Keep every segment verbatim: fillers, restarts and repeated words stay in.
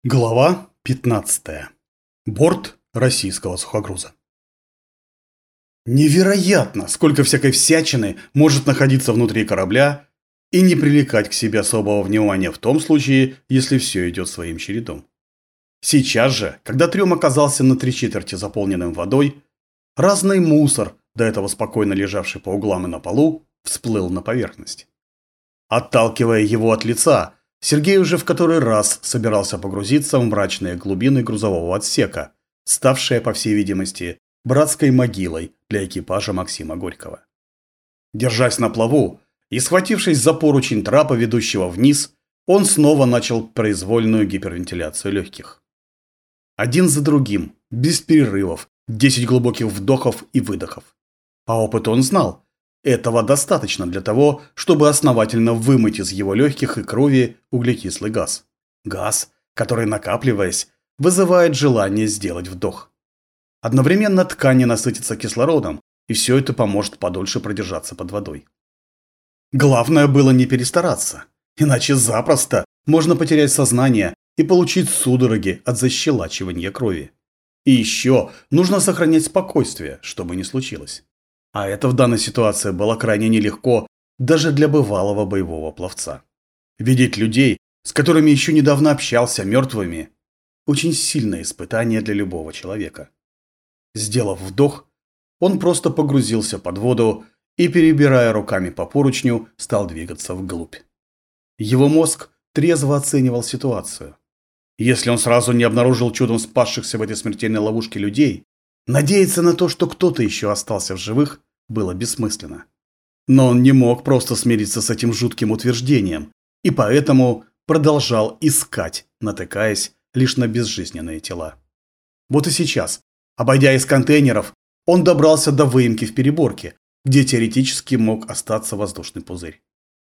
Глава пятнадцатая. Борт российского сухогруза. Невероятно, сколько всякой всячины может находиться внутри корабля и не привлекать к себе особого внимания в том случае, если все идет своим чередом. Сейчас же, когда трюм оказался на три четверти заполненным водой, разный мусор, до этого спокойно лежавший по углам и на полу, всплыл на поверхность. Отталкивая его от лица, Сергей уже в который раз собирался погрузиться в мрачные глубины грузового отсека, ставшие, по всей видимости, братской могилой для экипажа Максима Горького. Держась на плаву и схватившись за поручень трапа, ведущего вниз, он снова начал произвольную гипервентиляцию легких. Один за другим, без перерывов, десять глубоких вдохов и выдохов. По опыту он знал, этого достаточно для того, чтобы основательно вымыть из его легких и крови углекислый газ. Газ, который, накапливаясь, вызывает желание сделать вдох. Одновременно ткани насытятся кислородом, и все это поможет подольше продержаться под водой. Главное было не перестараться, иначе запросто можно потерять сознание и получить судороги от защелачивания крови. И еще нужно сохранять спокойствие, чтобы не случилось. А это в данной ситуации было крайне нелегко даже для бывалого боевого пловца. Видеть людей, с которыми еще недавно общался, мертвыми – очень сильное испытание для любого человека. Сделав вдох, он просто погрузился под воду и, перебирая руками по поручню, стал двигаться вглубь. Его мозг трезво оценивал ситуацию. Если он сразу не обнаружил чудом спасшихся в этой смертельной ловушке людей, надеяться на то, что кто-то еще остался в живых, было бессмысленно. Но он не мог просто смириться с этим жутким утверждением, и поэтому продолжал искать, натыкаясь лишь на безжизненные тела. Вот и сейчас, обойдя из контейнеров, он добрался до выемки в переборке, где теоретически мог остаться воздушный пузырь.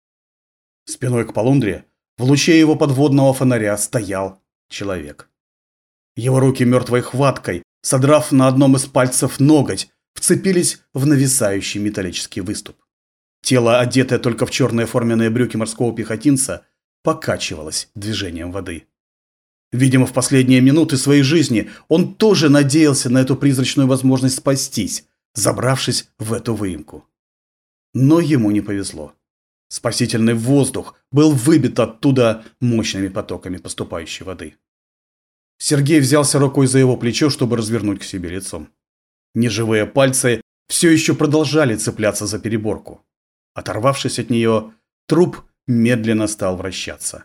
Спиной к полундре, в луче его подводного фонаря, стоял человек. Его руки мертвой хваткой, содрав на одном из пальцев ноготь, вцепились в нависающий металлический выступ. Тело, одетое только в черные форменные брюки морского пехотинца, покачивалось движением воды. Видимо, в последние минуты своей жизни он тоже надеялся на эту призрачную возможность спастись, забравшись в эту выемку. Но ему не повезло. Спасительный воздух был выбит оттуда мощными потоками поступающей воды. Сергей взялся рукой за его плечо, чтобы развернуть к себе лицом. Неживые пальцы все еще продолжали цепляться за переборку. Оторвавшись от нее, труп медленно стал вращаться.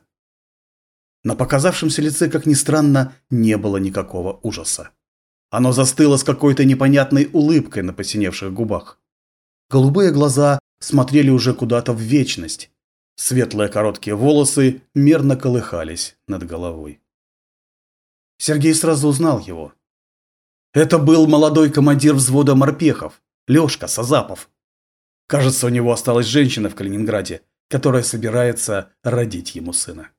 На показавшемся лице, как ни странно, не было никакого ужаса. Оно застыло с какой-то непонятной улыбкой на посиневших губах. Голубые глаза смотрели уже куда-то в вечность. Светлые короткие волосы мерно колыхались над головой. Сергей сразу узнал его. Это был молодой командир взвода морпехов, Лешка Сазапов. Кажется, у него осталась женщина в Калининграде, которая собирается родить ему сына.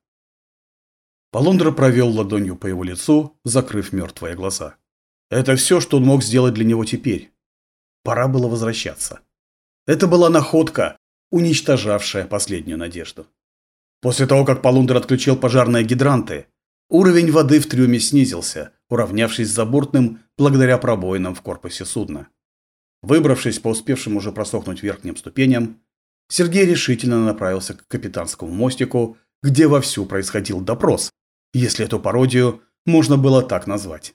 Полундра провел ладонью по его лицу, закрыв мертвые глаза. Это все, что он мог сделать для него теперь. Пора было возвращаться. Это была находка, уничтожавшая последнюю надежду. После того, как Полундра отключил пожарные гидранты, уровень воды в трюме снизился, уравнявшись с забортным благодаря пробоинам в корпусе судна. Выбравшись по успевшим уже просохнуть верхним ступеням, Сергей решительно направился к капитанскому мостику, где вовсю происходил допрос, если эту пародию можно было так назвать.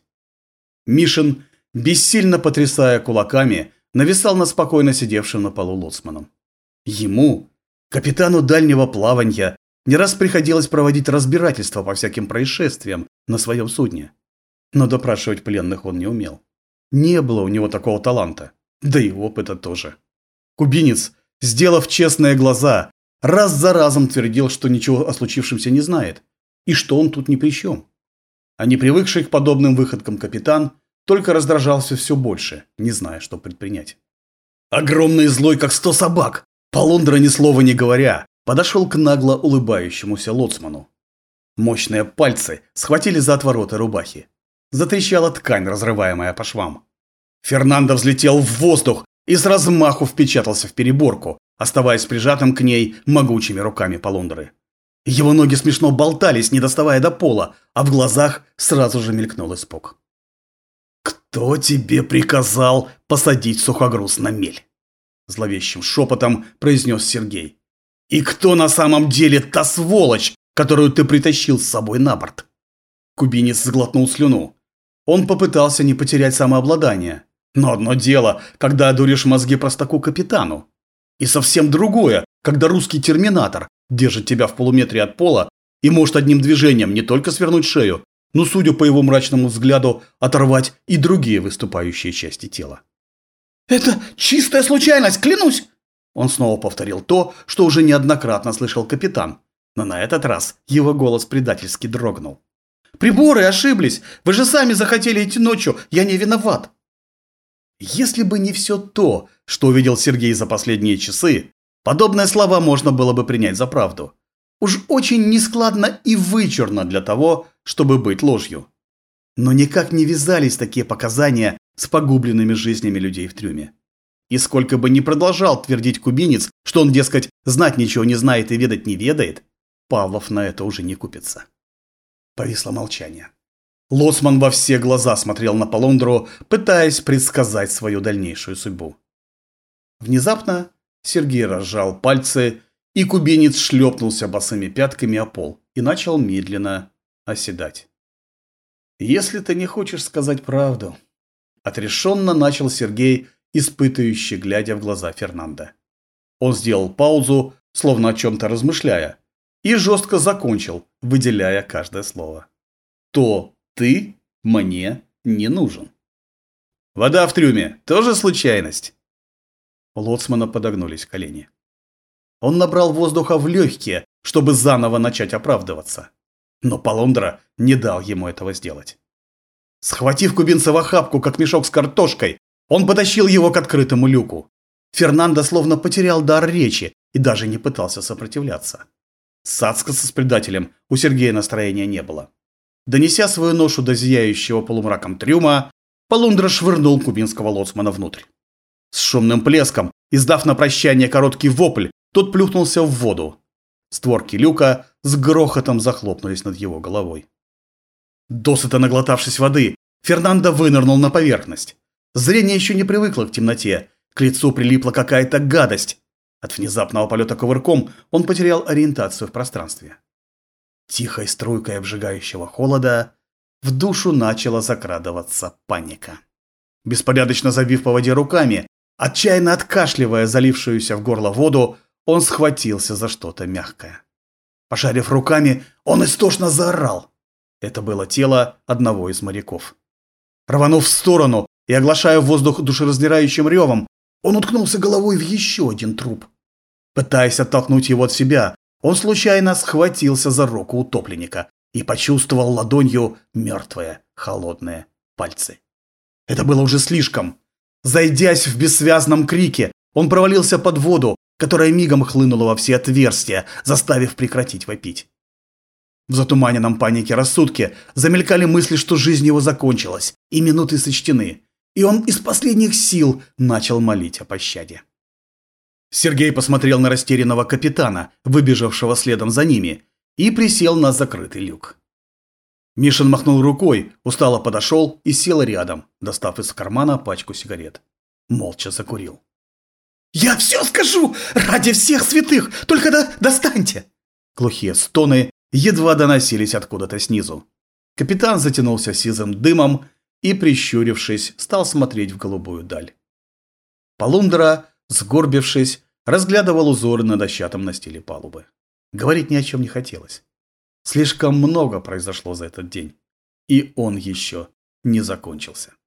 Мишин, бессильно потрясая кулаками, нависал над спокойно сидевшим на полу лоцманом. Ему, капитану дальнего плаванья, не раз приходилось проводить разбирательства по всяким происшествиям на своем судне. Но допрашивать пленных он не умел. Не было у него такого таланта, да и опыта тоже. Кубинец, сделав честные глаза, раз за разом твердил, что ничего о случившемся не знает, и что он тут ни при чем. А не привыкший к подобным выходкам капитан только раздражался все больше, не зная, что предпринять. Огромный и злой, как сто собак, Полундра, ни слова не говоря, подошел к нагло улыбающемуся лоцману. Мощные пальцы схватили за отвороты рубахи. Затрещала ткань, разрываемая по швам. Фернандо взлетел в воздух и с размаху впечатался в переборку, оставаясь прижатым к ней могучими руками Полундры. Его ноги смешно болтались, не доставая до пола, а в глазах сразу же мелькнул испуг. «Кто тебе приказал посадить сухогруз на мель?» Зловещим шепотом произнес Сергей. «И кто на самом деле та сволочь, которую ты притащил с собой на борт?» Кубинец сглотнул слюну. Он попытался не потерять самообладание. Но одно дело, когда одуришь мозги простаку-капитану. И совсем другое, когда русский терминатор держит тебя в полуметре от пола и может одним движением не только свернуть шею, но, судя по его мрачному взгляду, оторвать и другие выступающие части тела. «Это чистая случайность, клянусь!» Он снова повторил то, что уже неоднократно слышал капитан, но на этот раз его голос предательски дрогнул. «Приборы ошиблись! Вы же сами захотели идти ночью, я не виноват!» Если бы не все то, что увидел Сергей за последние часы, подобные слова можно было бы принять за правду. Уж очень нескладно и вычурно для того, чтобы быть ложью. Но никак не вязались такие показания с погубленными жизнями людей в трюме. И сколько бы ни продолжал твердить кубинец, что он, дескать, знать ничего не знает и ведать не ведает, Павлов на это уже не купится. Повисло молчание. Лоцман во все глаза смотрел на Полундру, пытаясь предсказать свою дальнейшую судьбу. Внезапно Сергей разжал пальцы, и кубинец шлепнулся босыми пятками о пол и начал медленно оседать. «Если ты не хочешь сказать правду», – отрешенно начал Сергей, испытывающе глядя в глаза Фернандо. Он сделал паузу, словно о чем-то размышляя, и жестко закончил, выделяя каждое слово. «То ты мне не нужен». «Вода в трюме тоже случайность?» У лоцмана подогнулись колени. Он набрал воздуха в легкие, чтобы заново начать оправдываться. Но Полундра не дал ему этого сделать. Схватив кубинца в охапку, как мешок с картошкой, он потащил его к открытому люку. Фернандо словно потерял дар речи и даже не пытался сопротивляться. Цацкаться с предателем у Сергея настроения не было. Донеся свою ношу до зияющего полумраком трюма, Полундра швырнул кубинского лоцмана внутрь. С шумным плеском, издав на прощание короткий вопль, тот плюхнулся в воду. Створки люка с грохотом захлопнулись над его головой. Досыта наглотавшись воды, Фернандо вынырнул на поверхность. Зрение еще не привыкло к темноте, к лицу прилипла какая-то гадость. От внезапного полета кувырком он потерял ориентацию в пространстве. Тихой струйкой обжигающего холода в душу начала закрадываться паника. Беспорядочно забив по воде руками, отчаянно откашливая залившуюся в горло воду, он схватился за что-то мягкое. Пошарив руками, он истошно заорал. Это было тело одного из моряков. Рванув в сторону и оглашая воздух душераздирающим ревом, он уткнулся головой в еще один труп. Пытаясь оттолкнуть его от себя, он случайно схватился за руку утопленника и почувствовал ладонью мертвые, холодные пальцы. Это было уже слишком. Зайдясь в бессвязном крике, он провалился под воду, которая мигом хлынула во все отверстия, заставив прекратить вопить. В затуманенном панике рассудке замелькали мысли, что жизнь его закончилась, и минуты сочтены, и он из последних сил начал молить о пощаде. Сергей посмотрел на растерянного капитана, выбежавшего следом за ними, и присел на закрытый люк. Мишин махнул рукой, устало подошел и сел рядом, достав из кармана пачку сигарет. Молча закурил. «Я все скажу! Ради всех святых! Только до... достаньте!» Глухие стоны едва доносились откуда-то снизу. Капитан затянулся сизым дымом и, прищурившись, стал смотреть в голубую даль. Полундра, сгорбившись, разглядывал узоры на дощатом настиле палубы. Говорить ни о чем не хотелось. Слишком много произошло за этот день, и он еще не закончился.